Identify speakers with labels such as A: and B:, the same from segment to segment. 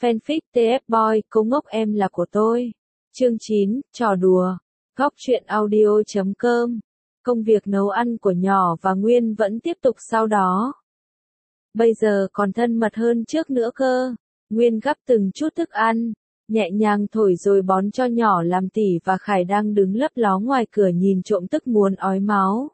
A: Fanfic TF Boy, cô ngốc em là của tôi. Chương 9, trò đùa. Góc truyện audio.com. Công việc nấu ăn của nhỏ và Nguyên vẫn tiếp tục sau đó. Bây giờ còn thân mật hơn trước nữa cơ. Nguyên gắp từng chút thức ăn, nhẹ nhàng thổi rồi bón cho nhỏ làm Tỷ và Khải đang đứng lấp ló ngoài cửa nhìn trộm tức muốn ói máu.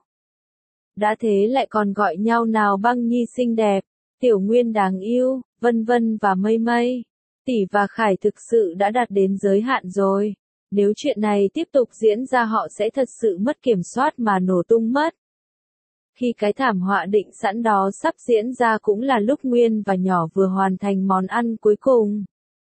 A: Đã thế lại còn gọi nhau nào Băng Nhi xinh đẹp, Tiểu Nguyên đáng yêu, Vân Vân và Mây Mây. Tỷ và Khải thực sự đã đạt đến giới hạn rồi. Nếu chuyện này tiếp tục diễn ra họ sẽ thật sự mất kiểm soát mà nổ tung mất. Khi cái thảm họa định sẵn đó sắp diễn ra cũng là lúc Nguyên và nhỏ vừa hoàn thành món ăn cuối cùng.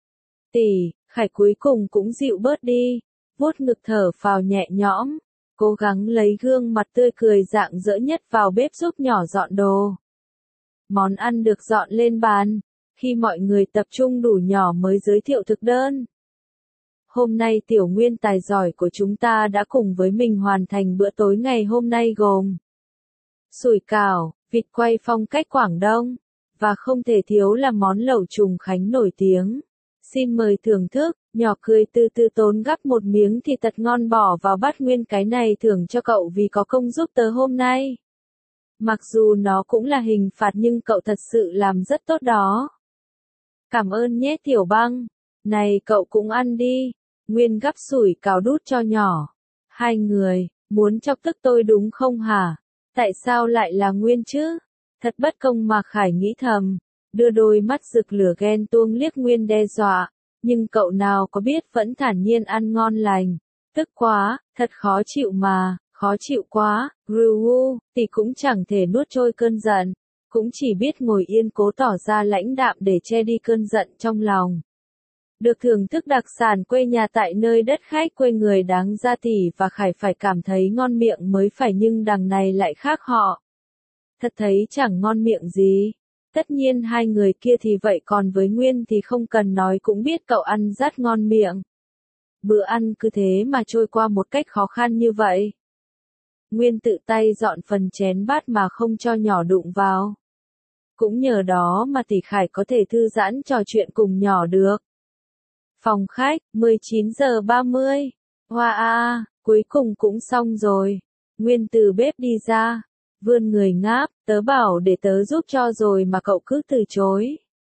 A: Tỷ, Khải cuối cùng cũng dịu bớt đi, vuốt ngực thở phào nhẹ nhõm, cố gắng lấy gương mặt tươi cười rạng rỡ nhất vào bếp giúp nhỏ dọn đồ. Món ăn được dọn lên bàn, khi mọi người tập trung đủ nhỏ mới giới thiệu thực đơn. Hôm nay Tiểu Nguyên tài giỏi của chúng ta đã cùng với mình hoàn thành bữa tối ngày hôm nay gồm sủi cảo, vịt quay phong cách Quảng Đông, và không thể thiếu là món lẩu trùng Khánh nổi tiếng. Xin mời thưởng thức, nhỏ cười từ từ tốn gắp một miếng thịt thật ngon bỏ vào bát. Nguyên cái này thưởng cho cậu vì có công giúp tớ hôm nay. Mặc dù nó cũng là hình phạt nhưng cậu thật sự làm rất tốt đó. Cảm ơn nhé Tiểu Băng. Này cậu cũng ăn đi. Nguyên gắp sủi cảo đút cho nhỏ. Hai người, muốn chọc tức tôi đúng không hả? Tại sao lại là Nguyên chứ? Thật bất công mà Khải nghĩ thầm. Đưa đôi mắt rực lửa ghen tuông liếc Nguyên đe dọa. Nhưng cậu nào có biết vẫn thản nhiên ăn ngon lành. Tức quá, thật khó chịu mà, khó chịu quá. Ruu, thì cũng chẳng thể nuốt trôi cơn giận. Cũng chỉ biết ngồi yên cố tỏ ra lãnh đạm để che đi cơn giận trong lòng. Được thưởng thức đặc sản quê nhà tại nơi đất khách quê người đáng ra Tỷ và Khải phải cảm thấy ngon miệng mới phải, nhưng đằng này lại khác họ. Thật thấy chẳng ngon miệng gì. Tất nhiên hai người kia thì vậy, còn với Nguyên thì không cần nói cũng biết cậu ăn rất ngon miệng. Bữa ăn cứ thế mà trôi qua một cách khó khăn như vậy. Nguyên tự tay dọn phần chén bát mà không cho nhỏ đụng vào. Cũng nhờ đó mà Tỷ Khải có thể thư giãn trò chuyện cùng nhỏ được. Phòng khách, 19 giờ 30. Hoa a, cuối cùng cũng xong rồi. Nguyên từ bếp đi ra, vươn người ngáp, tớ bảo để tớ giúp cho rồi mà cậu cứ từ chối.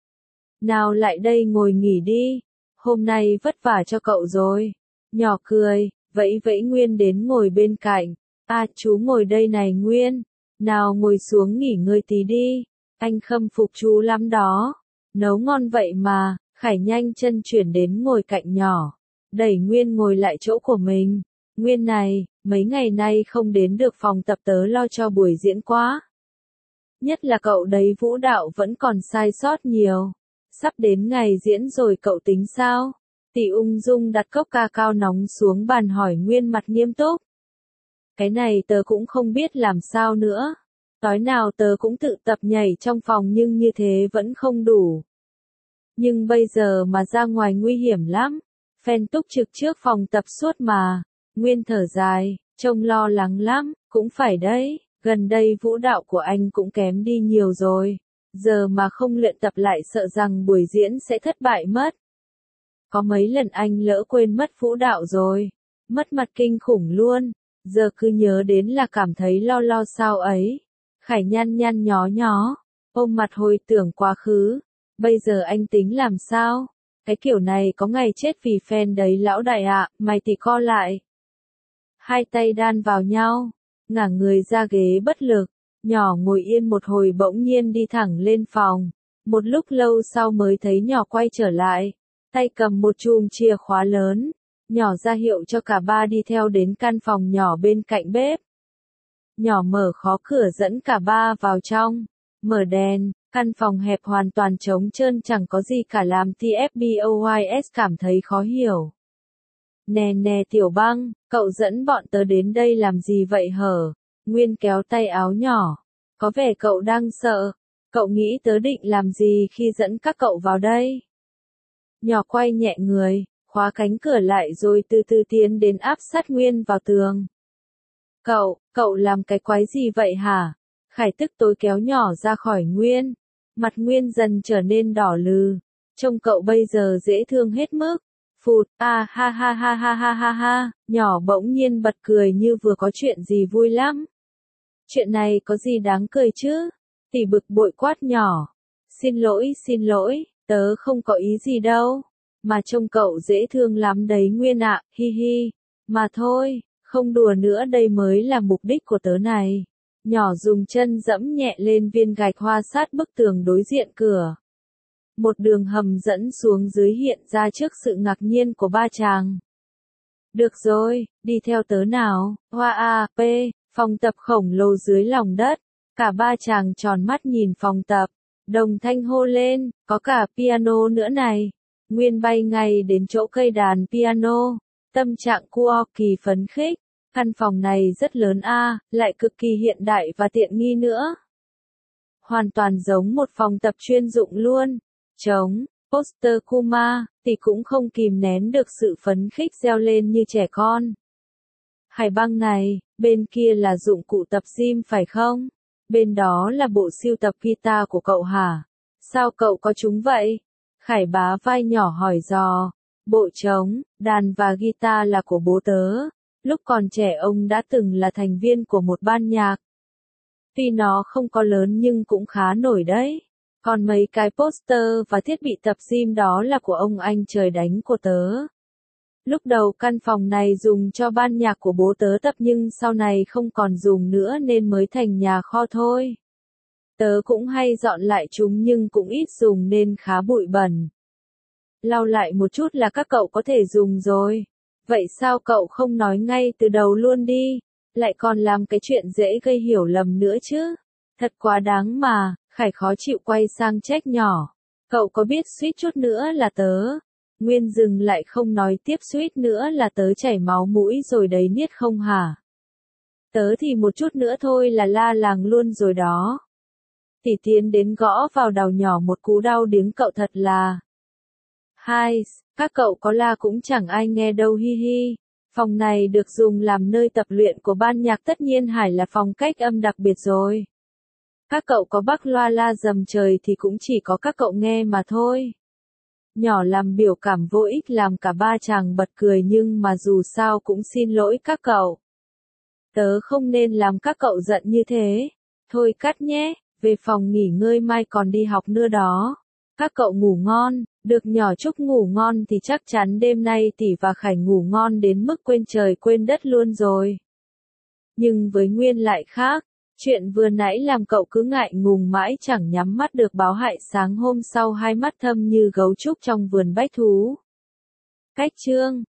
A: Nào lại đây ngồi nghỉ đi, hôm nay vất vả cho cậu rồi. Nhỏ cười, vẫy vẫy Nguyên đến ngồi bên cạnh. À chú ngồi đây này Nguyên, nào ngồi xuống nghỉ ngơi tí đi, anh khâm phục chú lắm đó. Nấu ngon vậy mà. Khải nhanh chân chuyển đến ngồi cạnh nhỏ, đẩy Nguyên ngồi lại chỗ của mình. Nguyên này, mấy ngày nay không đến được phòng tập tớ lo cho buổi diễn quá. Nhất là cậu đấy vũ đạo vẫn còn sai sót nhiều. Sắp đến ngày diễn rồi cậu tính sao? Tỷ ung dung đặt cốc ca cao nóng xuống bàn hỏi Nguyên mặt nghiêm túc. Cái này tớ cũng không biết làm sao nữa. Tối nào tớ cũng tự tập nhảy trong phòng nhưng như thế vẫn không đủ. Nhưng bây giờ mà ra ngoài nguy hiểm lắm. Phen túc trực trước phòng tập suốt mà. Nguyên thở dài, trông lo lắng lắm, cũng phải đấy, gần đây vũ đạo của anh cũng kém đi nhiều rồi. Giờ mà không luyện tập lại sợ rằng buổi diễn sẽ thất bại mất. Có mấy lần anh lỡ quên mất vũ đạo rồi. Mất mặt kinh khủng luôn. Giờ cứ nhớ đến là cảm thấy lo lo sao ấy. Khải nhăn nhăn nhó nhó, ôm mặt hồi tưởng quá khứ. Bây giờ anh tính làm sao? Cái kiểu này có ngày chết vì fan đấy lão đại ạ, mày thì co lại. Hai tay đan vào nhau, ngả người ra ghế bất lực, nhỏ ngồi yên một hồi bỗng nhiên đi thẳng lên phòng. Một lúc lâu sau mới thấy nhỏ quay trở lại, tay cầm một chùm chìa khóa lớn. Nhỏ ra hiệu cho cả ba đi theo đến căn phòng nhỏ bên cạnh bếp. Nhỏ mở khóa cửa dẫn cả ba vào trong, mở đèn. Căn phòng hẹp hoàn toàn trống trơn chẳng có gì cả làm TFBOYS cảm thấy khó hiểu. Nè nè Tiểu Băng, cậu dẫn bọn tớ đến đây làm gì vậy hở? Nguyên kéo tay áo nhỏ. Có vẻ cậu đang sợ. Cậu nghĩ tớ định làm gì khi dẫn các cậu vào đây? Nhỏ quay nhẹ người, khóa cánh cửa lại rồi từ từ tiến đến áp sát Nguyên vào tường. Cậu làm cái quái gì vậy hả? Khải tức tối kéo nhỏ ra khỏi Nguyên. Mặt Nguyên dần trở nên đỏ lừ. Trông cậu bây giờ dễ thương hết mức. Phụt, ha ha ha ha ha ha ha, nhỏ bỗng nhiên bật cười như vừa có chuyện gì vui lắm. Chuyện này có gì đáng cười chứ? Tỷ bực bội quát nhỏ. Xin lỗi, tớ không có ý gì đâu. Mà trông cậu dễ thương lắm đấy Nguyên ạ, hi hi. Mà thôi, không đùa nữa đây mới là mục đích của tớ này. Nhỏ dùng chân dẫm nhẹ lên viên gạch hoa sát bức tường đối diện cửa. Một đường hầm dẫn xuống dưới hiện ra trước sự ngạc nhiên của ba chàng. Được rồi, đi theo tớ nào, Hoa A, P, phòng tập khổng lồ dưới lòng đất. Cả ba chàng tròn mắt nhìn phòng tập, đồng thanh hô lên, có cả piano nữa này. Nguyên bay ngay đến chỗ cây đàn piano, tâm trạng Kuo kỳ phấn khích. Căn phòng này rất lớn lại cực kỳ hiện đại và tiện nghi nữa. Hoàn toàn giống một phòng tập chuyên dụng luôn. Trống, poster Kuma, thì cũng không kìm nén được sự phấn khích reo lên như trẻ con. Hải băng này, bên kia là dụng cụ tập gym phải không? Bên đó là bộ sưu tập guitar của cậu hả? Sao cậu có chúng vậy? Khải bá vai nhỏ hỏi dò. Bộ trống, đàn và guitar là của bố tớ. Lúc còn trẻ ông đã từng là thành viên của một ban nhạc. Tuy nó không có lớn nhưng cũng khá nổi đấy. Còn mấy cái poster và thiết bị tập gym đó là của ông anh trời đánh của tớ. Lúc đầu căn phòng này dùng cho ban nhạc của bố tớ tập nhưng sau này không còn dùng nữa nên mới thành nhà kho thôi. Tớ cũng hay dọn lại chúng nhưng cũng ít dùng nên khá bụi bẩn. Lau lại một chút là các cậu có thể dùng rồi. Vậy sao cậu không nói ngay từ đầu luôn đi? Lại còn làm cái chuyện dễ gây hiểu lầm nữa chứ? Thật quá đáng mà, Khải khó chịu quay sang trách nhỏ. Cậu có biết suýt chút nữa là tớ. Nguyên dừng lại không nói tiếp suýt nữa là tớ chảy máu mũi rồi đấy niết không hả? Tớ thì một chút nữa thôi là la làng luôn rồi đó. Tỷ tiến đến gõ vào đầu nhỏ một cú đau điếng cậu thật là. Hai, các cậu có la cũng chẳng ai nghe đâu hi hi. Phòng này được dùng làm nơi tập luyện của ban nhạc tất nhiên Hải là phòng cách âm đặc biệt rồi. Các cậu có bắc loa la dầm trời thì cũng chỉ có các cậu nghe mà thôi. Nhỏ làm biểu cảm vô ích làm cả ba chàng bật cười nhưng mà dù sao cũng xin lỗi các cậu. Tớ không nên làm các cậu giận như thế. Thôi cắt nhé, về phòng nghỉ ngơi mai còn đi học nữa đó. Các cậu ngủ ngon, được nhỏ chúc ngủ ngon thì chắc chắn đêm nay tỷ và Khải ngủ ngon đến mức quên trời quên đất luôn rồi. Nhưng với Nguyên lại khác, chuyện vừa nãy làm cậu cứ ngại ngùng mãi chẳng nhắm mắt được báo hại sáng hôm sau hai mắt thâm như gấu trúc trong vườn bách thú. Cách chương